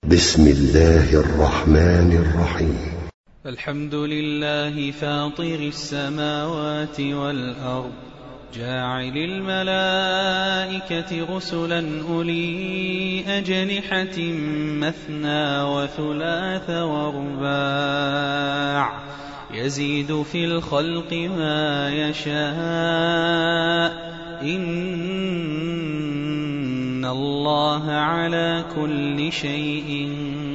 بسم الله الرحمن الرحيم. الحمد لله فاطر السماوات والأرض، جاعل الملائكة رسلا أولي أجنحة مثنى وثلاث ورباع، يزيد في الخلق ما يشاء، إن الله على كل شيء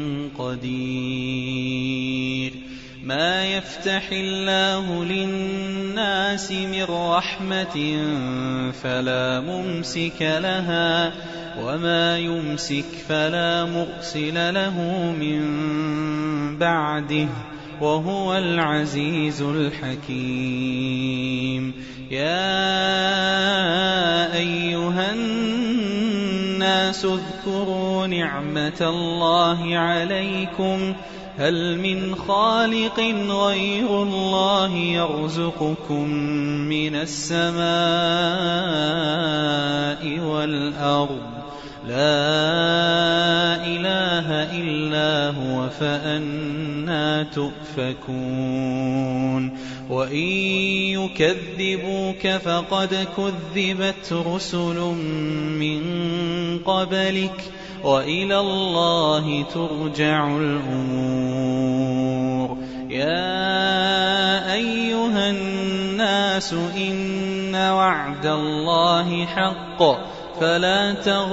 قدير. ما يفتح الله للناس من رحمة فلا ممسك لها، وما يمسك فلا مرسل له من بعده، وهو العزيز الحكيم. يا أيها الناس اذكروا نعمة الله عليكم، هل من خالق غير الله يرزقكم من السماء والأرض؟ لا إله إلا هو، فأنى تؤفكون؟ وإن يكذبوك فقد كذبت رسل من قبلك، وإلى الله ترجع الأمور. يا أيها الناس إن وعد الله حق، فلا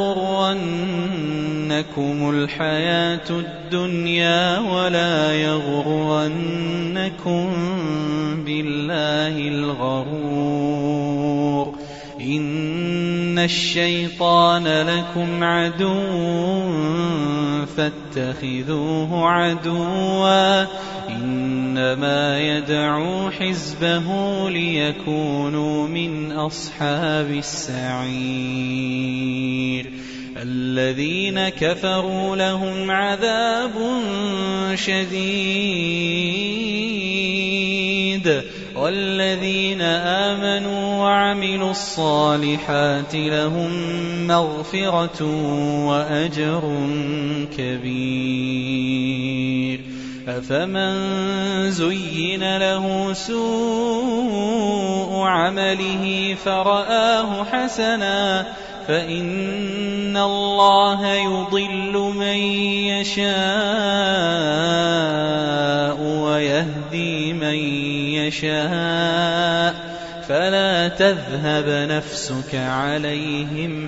تغرنكم الحياة الدنيا، ولا يغرنكم بالله الغرور. إن الشيطان لكم عدو فاتخذوه عدوا، إنما يدعو حزبه ليكونوا من أصحاب السعير. الذين كفروا لهم عذاب شديد، والذين آمنوا وعملوا الصالحات لهم مغفرة وأجر كبير. أفمن زين له سوء عمله فرآه حسنا، فإن الله يضل من يشاء ويهدي من يشاء، فلا تذهب نفسك عليهم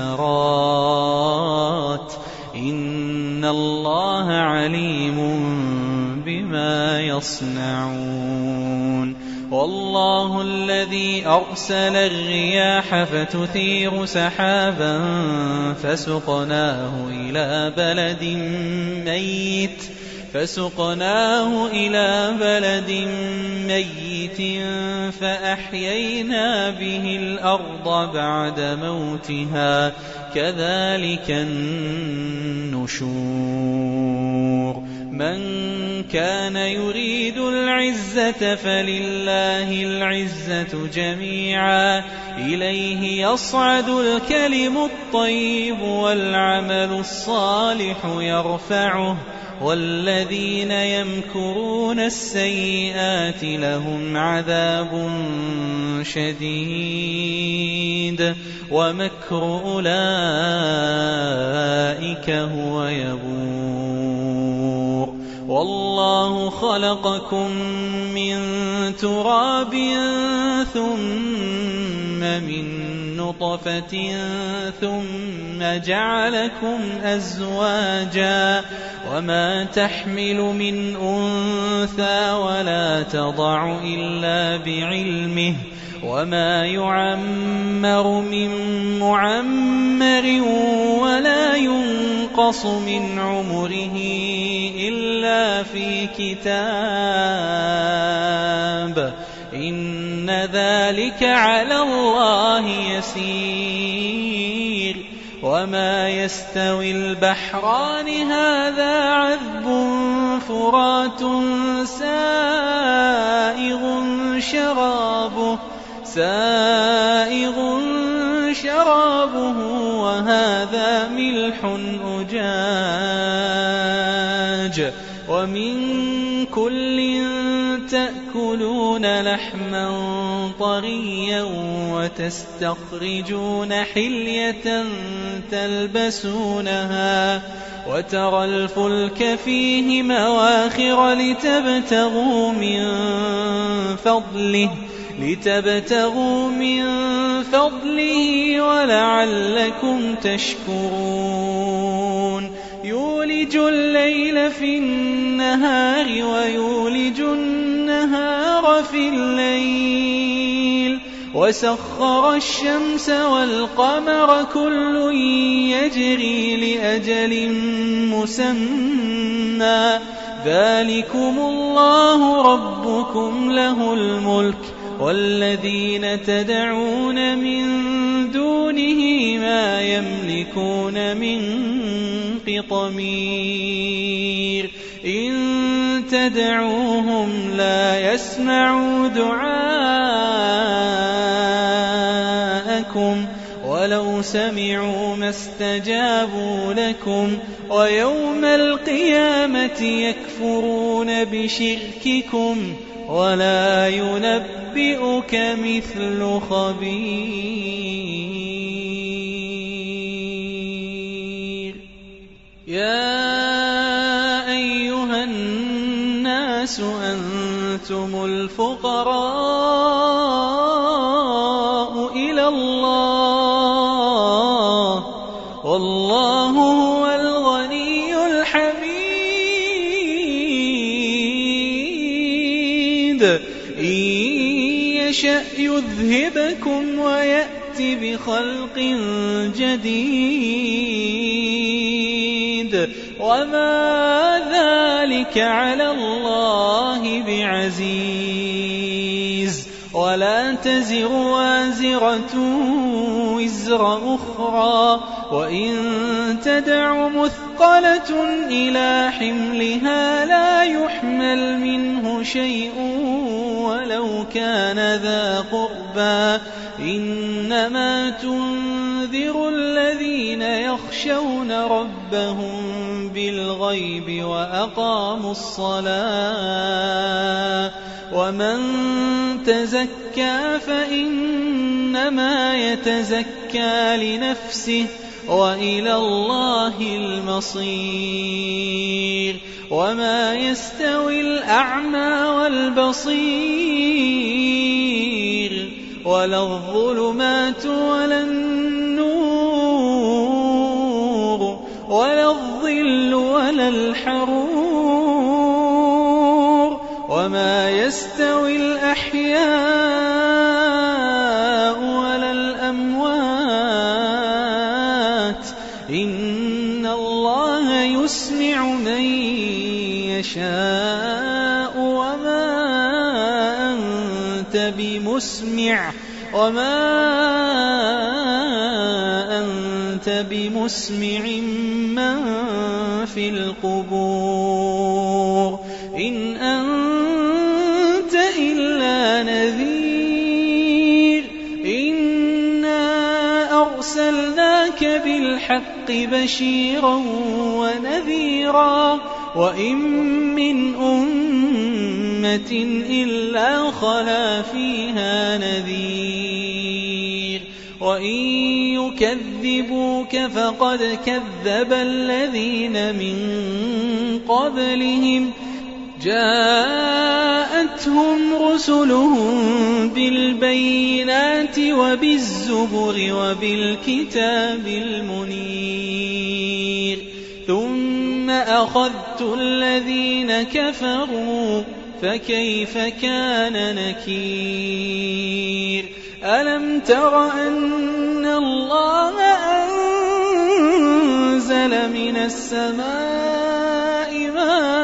حسرات، إن الله عليم بما يصنعون. والله الذي أرسل الرياح فتثير سحابا فسقناه إلى بلد ميت فأحيينا به الأرض بعد موتها، كذلك النشور. من كان يريد العزة فلله العزة جميعا، إليه يصعد الكلم الطيب والعمل الصالح يرفعه، والذين يمكرون السيئات لهم عذاب شديد، ومكر أولئك هو يبور. والله خلقكم من تراب ثم من نطفة ثم جعلكم أزواجا، وما تحمل من أنثى ولا تضع إلا بعلمه، وما يعمر من معمر ولا ينقص من عمره إلا في كتاب، إن ذلك على الله يسير. وما يستوي البحران هذا عذب فرات سائغ شرابه وهذا ملح أجاج أزواج ومن كل تأكلون لحما طريا وتستخرجون حلية تلبسونها وترى الفلك فيه مواخر لتبتغوا من فضله ولعلكم تشكرون يولج الليل في النهار ويولج النهار في الليل وسخر الشمس والقمر كل يجري لأجل مسمى ذلكم الله ربكم له الملك والذين تدعون من دونه ما يملكون من قطمير إن تدعوهم لا يسمعوا دعاءكم ولو سمعوا ما استجابوا لكم ويوم القيامة يكفرون بشرككم ولا ينبئك مثل خبير يا أيها الناس أنتم الفقراء إلى الله والله هو الغني الحميد إن يشأ يذهبكم ويأتي بخلق جديد وما ذلك على الله بعزيز ولا تزر وازرة وزر أخرى وإن تدع مثقلة إلى حملها لا يحمل منه شيء ولو كان ذا قربى إنما تنذر الذين يخشون ربهم بالغيب وأقاموا الصلاة ومن تزكى فإنما يتزكى لنفسه وإلى الله المصير وما يستوي الأعمى والبصير ولا الظلمات ولا النور ولا الظل ولا الحرور وما يستوي الأحياء ولا الأموات إن الله يسمع من يشاء وما أنت بمسمع من في القبور إن أنت إلا نذير إنا أرسلناك بالحق بشيرا ونذيرا وإن من أمة إلا خلا فيها نذير وإن يكذبوك فقد كذب الذين من قبلهم جاءتهم رسلهم بالبينات وبالزبر وبالكتاب المنير ثم أخذت الذين كفروا فكيف كان نكير ألم تر أن الله أنزل من السماء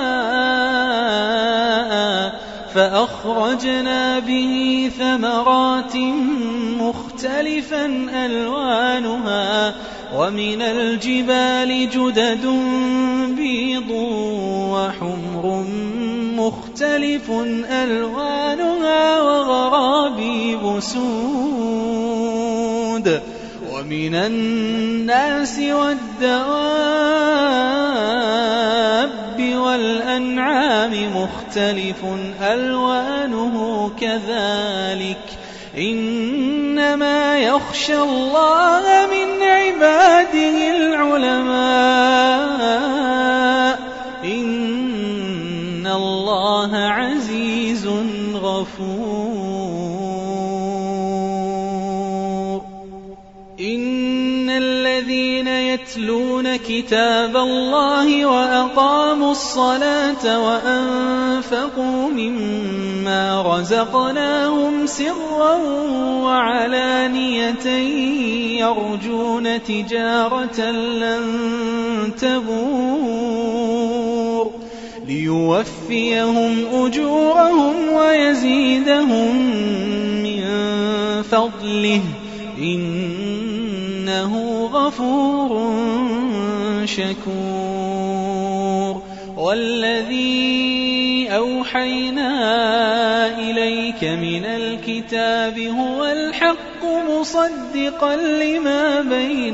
ماء فأخرجنا به ثمرات مختلفا ألوانها ومن الجبال جدد بيض وحمر مختلف ألوانها وغرابيب سود ومن الناس والدواب مختلف ألوانه كذلك إنما يخشى الله من عباده العلماء إن الله عزيز غفور إن الذين يتلون كتاب الله وأقاموا الصلاة وأنفقوا مما رزقناهم سرا وعلانية يرجون تجارة لن تبور ليوفيهم أجورهم ويزيدهم من فضله إنه غفور شكور والذي أوحينا إليك من الكتاب هو الحق مصدقا لما بين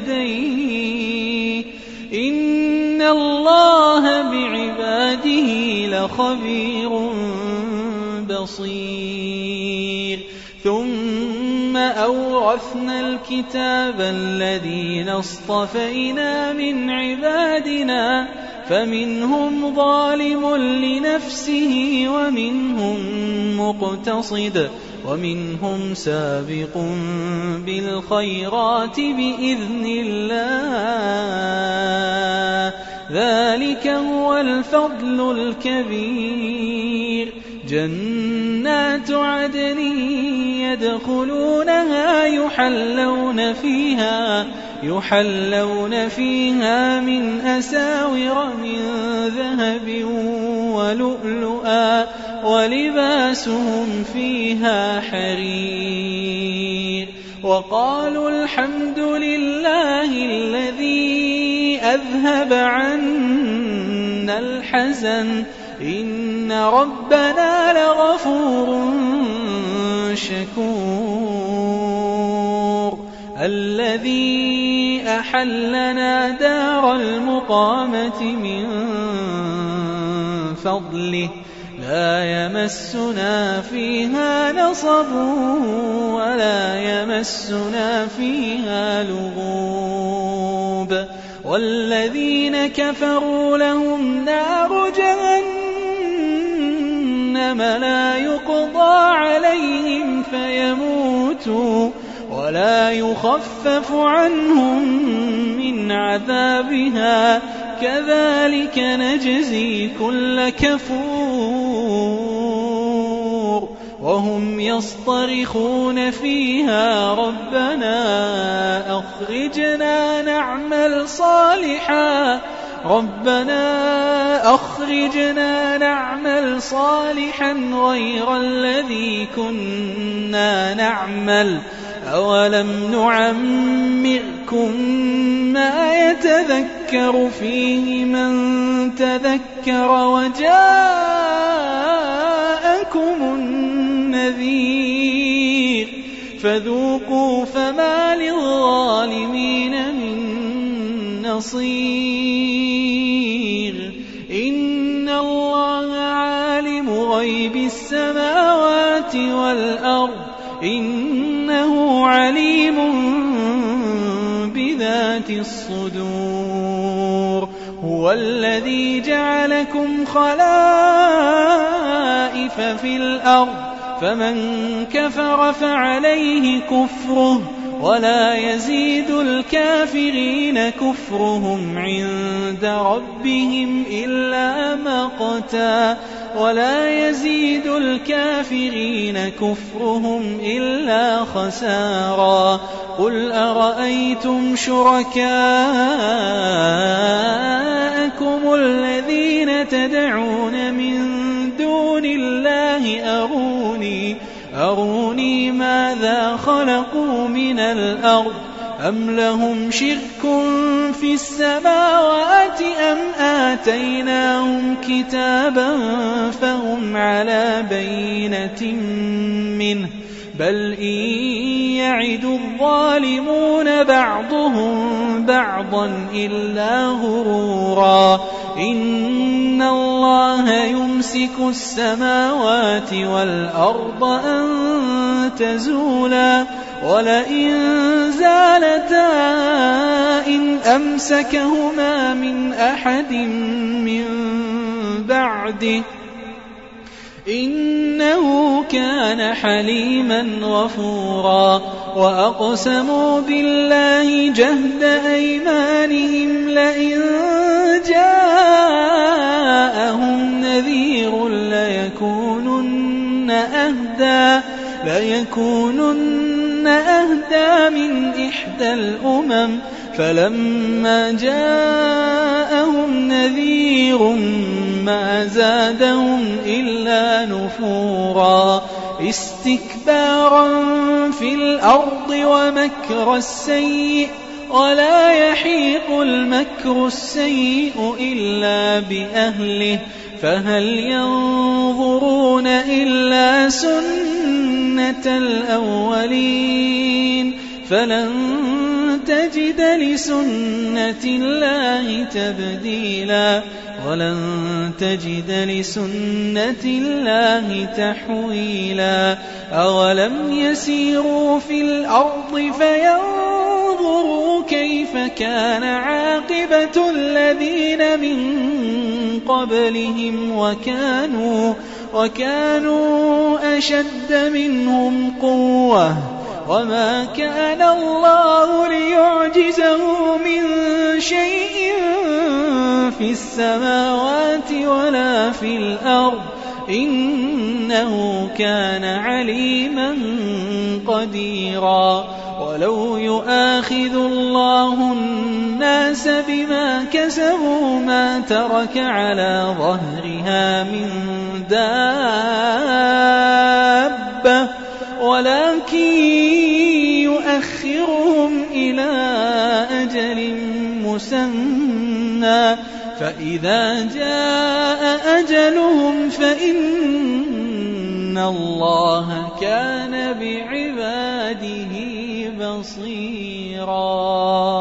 يديه إن الله بعباده لخبير بصير ثم أورثنا الكتاب الذين اصطفينا من عبادنا فمنهم ظالم لنفسه ومنهم مقتصد ومنهم سابق بالخيرات بإذن الله ذلك هو الفضل الكبير جنات عدن يدخلونها يحلون فيها من أساور من ذهب ولؤلؤا ولباسهم فيها حرير وقالوا الحمد لله الذي أذهب عنا الحزن إن ربنا لغفور شكور الذي أحلنا دار المقامة من فضله لا يمسنا فيها نصب ولا يمسنا فيها لغوب والذين كفروا لهم نار جهنم لا يقضى عليهم فيموتوا ولا يخفف عنهم من عذابها كذلك نجزي كل كفور وهم يصطرخون فيها ربنا أخرجنا نعمل صالحا غير الذي كنا نعمل أولم نعمركم ما يتذكر فيه من تذكر وجاءكم النذير فذوقوا فما للظالمين من نصير إن الله عالم غيب السماوات والأرض إنه عليم بذات الصدور هو الذي جعلكم خلائف في الأرض فمن كفر فعليه كفره ولا يزيد الكافرين كفرهم عند ربهم إلا مقتا ولا يزيد الكافرين كفرهم إلا خسارا قل أرأيتم شركاءكم الذين تدعون من دون الله أروني ماذا خلقوا من الأرض أم لهم شرك في السماوات أم آتيناهم كتابا فهم على بينة منه بل إن يعد الظالمون بعضهم بعضا إلا غرورا إن الله يمسك السماوات والأرض أن تزولا ولئن زالتا إن أمسكهما من أحد من بعده إنه كان حليما غفورا وأقسموا بالله جهد أيمانهم لئن جاءهم نذير ليكونن أهدى من إحدى الأمم فلما جاءهم نذير ما زادهم إلا نفورا استكبارا في الأرض ومكر السيء ولا يحيق المكر السيء إلا بأهله فهل ينظرون إلا سنة الأولين فلن تجد لسنة الله تبديلا ولن تجد لسنة الله تحويلا أولم يسيروا في الأرض فينظروا كيف كان عاقبة الذين من قبلهم وكانوا أشد منهم قوة وما كان الله ليعجزه من شيء في السماوات ولا في الأرض إنه كان عليما قديرا ولو يؤاخذ الله الناس بما كسبوا ما ترك على ظهرها من دابة ولكن يؤخرهم إلى أجل مسمى فإذا جاء أجلهم فإن الله كان بعباده بصيرا